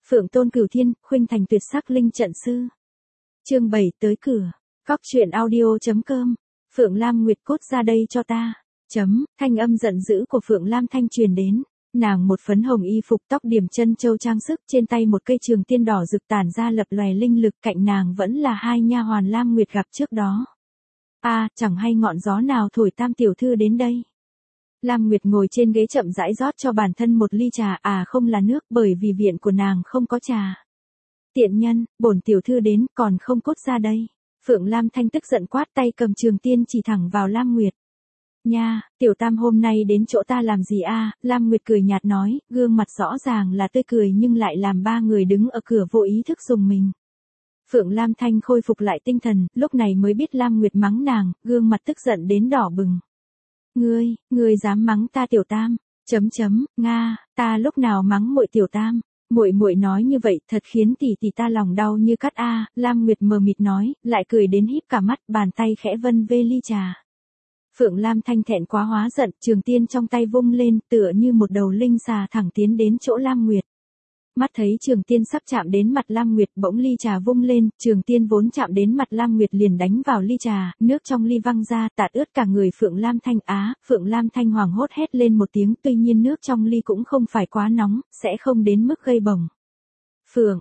Phượng Tôn Cửu Thiên, khuynh thành tuyệt sắc linh trận sư. Chương 7 tới cửa. Góc truyện audio.com. Phượng Lam Nguyệt cốt ra đây cho ta. Thanh âm giận dữ của Phượng Lam Thanh truyền đến. Nàng một phấn hồng y phục, tóc điểm chân châu trang sức, trên tay một cây trường tiên đỏ rực tản ra lập lòe linh lực, cạnh nàng vẫn là hai nha hoàn Lam Nguyệt gặp trước đó. Chẳng hay ngọn gió nào thổi Tam tiểu thư đến đây. Lam Nguyệt ngồi trên ghế chậm rãi rót cho bản thân một ly trà, không là nước, bởi vì viện của nàng không có trà. Tiện nhân, bổn tiểu thư đến, còn không cốt ra đây. Phượng Lam Thanh tức giận quát, tay cầm trường tiên chỉ thẳng vào Lam Nguyệt. Nha, tiểu tam hôm nay đến chỗ ta làm gì a? Lam Nguyệt cười nhạt nói, gương mặt rõ ràng là tươi cười nhưng lại làm ba người đứng ở cửa vô ý thức dùng mình. Phượng Lam Thanh khôi phục lại tinh thần, lúc này mới biết Lam Nguyệt mắng nàng, gương mặt tức giận đến đỏ bừng. Ngươi dám mắng ta tiểu tam? Nga, ta lúc nào mắng muội tiểu tam? Muội nói như vậy thật khiến tỷ tỷ ta lòng đau như cắt a. Lam Nguyệt mờ mịt nói, lại cười đến híp cả mắt, bàn tay khẽ vân vê ly trà. Phượng Lam Thanh thẹn quá hóa giận, trường tiên trong tay vung lên, tựa như một đầu linh xà thẳng tiến đến chỗ Lam Nguyệt. Mắt thấy trường tiên sắp chạm đến mặt Lam Nguyệt, bỗng ly trà vung lên, trường tiên vốn chạm đến mặt Lam Nguyệt liền đánh vào ly trà, nước trong ly văng ra, tạt ướt cả người Phượng Lam Thanh. Phượng Lam Thanh hoảng hốt hét lên một tiếng, tuy nhiên nước trong ly cũng không phải quá nóng, sẽ không đến mức gây bỏng. Phượng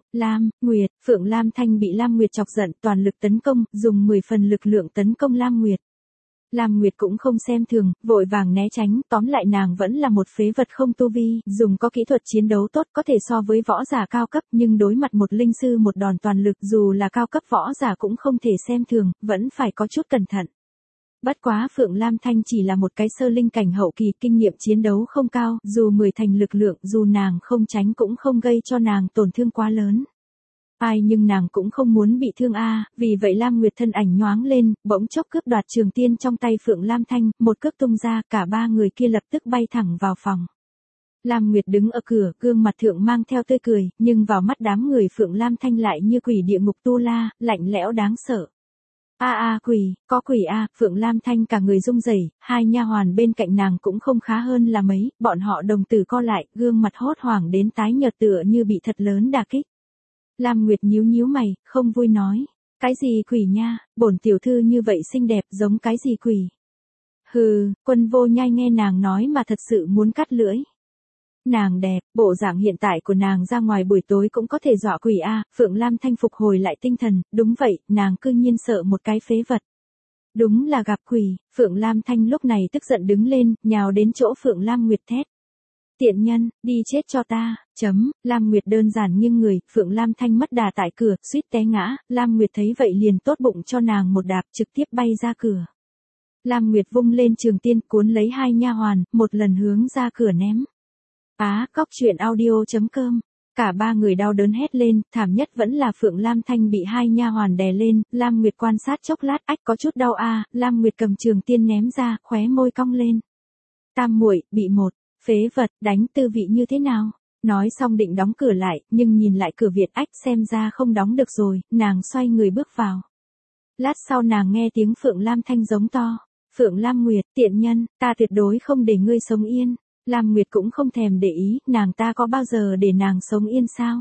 Lam Thanh bị Lam Nguyệt chọc giận, toàn lực tấn công, dùng 10 phần lực lượng tấn công Lam Nguyệt. Lam Nguyệt cũng không xem thường, vội vàng né tránh, tóm lại nàng vẫn là một phế vật không tu vi, dùng có kỹ thuật chiến đấu tốt, có thể so với võ giả cao cấp, nhưng đối mặt một linh sư một đòn toàn lực, dù là cao cấp võ giả cũng không thể xem thường, vẫn phải có chút cẩn thận. Bất quá Phượng Lam Thanh chỉ là một cái sơ linh cảnh hậu kỳ, kinh nghiệm chiến đấu không cao, dù 10 thành lực lượng, dù nàng không tránh cũng không gây cho nàng tổn thương quá lớn. Nhưng nàng cũng không muốn bị thương vì vậy Lam Nguyệt thân ảnh nhoáng lên, bỗng chốc cướp đoạt trường tiên trong tay Phượng Lam Thanh, một cước tung ra, cả ba người kia lập tức bay thẳng vào phòng. Lam Nguyệt đứng ở cửa, gương mặt thượng mang theo tươi cười, nhưng vào mắt đám người Phượng Lam Thanh lại như quỷ địa ngục tu la, lạnh lẽo đáng sợ. Có quỷ Phượng Lam Thanh cả người rung rẩy, hai nha hoàn bên cạnh nàng cũng không khá hơn là mấy, bọn họ đồng tử co lại, gương mặt hốt hoảng đến tái nhợt tựa như bị thật lớn đả kích. Lam Nguyệt nhíu mày, không vui nói, cái gì quỷ nha, bổn tiểu thư như vậy xinh đẹp giống cái gì quỷ. Quân Vô Nhai nghe nàng nói mà thật sự muốn cắt lưỡi. Nàng đẹp, bộ dạng hiện tại của nàng ra ngoài buổi tối cũng có thể dọa quỷ Phượng Lam Thanh phục hồi lại tinh thần, đúng vậy, nàng cư nhiên sợ một cái phế vật. Đúng là gặp quỷ, Phượng Lam Thanh lúc này tức giận đứng lên, nhào đến chỗ Phượng Lam Nguyệt thét. Tiện nhân, đi chết cho ta. Lam Nguyệt đơn giản nghiêng người, Phượng Lam Thanh mất đà tại cửa, suýt té ngã, Lam Nguyệt thấy vậy liền tốt bụng cho nàng một đạp, trực tiếp bay ra cửa. Lam Nguyệt vung lên trường tiên, cuốn lấy hai nha hoàn, một lần hướng ra cửa ném. Góc truyện audio.com. Cả ba người đau đớn hét lên, thảm nhất vẫn là Phượng Lam Thanh bị hai nha hoàn đè lên, Lam Nguyệt quan sát chốc lát, có chút đau Lam Nguyệt cầm trường tiên ném ra, khóe môi cong lên. Tam muội, bị một phế vật đánh tư vị như thế nào? Nói xong định đóng cửa lại, nhưng nhìn lại cửa viện, xem ra không đóng được rồi, nàng xoay người bước vào. Lát sau nàng nghe tiếng Phượng Lam Thanh giống to. Phượng Lam Nguyệt, tiện nhân, ta tuyệt đối không để ngươi sống yên. Lam Nguyệt cũng không thèm để ý, nàng ta có bao giờ để nàng sống yên sao?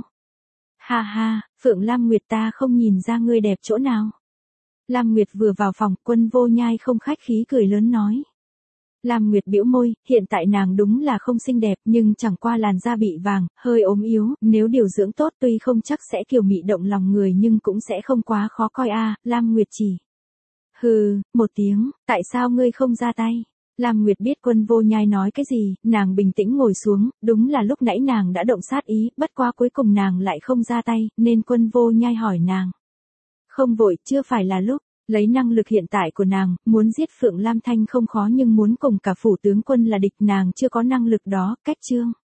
Phượng Lam Nguyệt, ta không nhìn ra ngươi đẹp chỗ nào. Lam Nguyệt vừa vào phòng, Quân Vô Nhai không khách khí cười lớn nói. Lam Nguyệt bĩu môi, hiện tại nàng đúng là không xinh đẹp, nhưng chẳng qua làn da bị vàng, hơi ốm yếu, nếu điều dưỡng tốt tuy không chắc sẽ kiều mị động lòng người nhưng cũng sẽ không quá khó coi Lam Nguyệt chỉ. Một tiếng, tại sao ngươi không ra tay? Lam Nguyệt biết Quân Vô Nhai nói cái gì, nàng bình tĩnh ngồi xuống, đúng là lúc nãy nàng đã động sát ý, bất quá cuối cùng nàng lại không ra tay, nên Quân Vô Nhai hỏi nàng. Không vội, chưa phải là lúc. Lấy năng lực hiện tại của nàng, muốn giết Phượng Lam Thanh không khó nhưng muốn cùng cả phủ tướng quân là địch nàng chưa có năng lực đó, cách chương.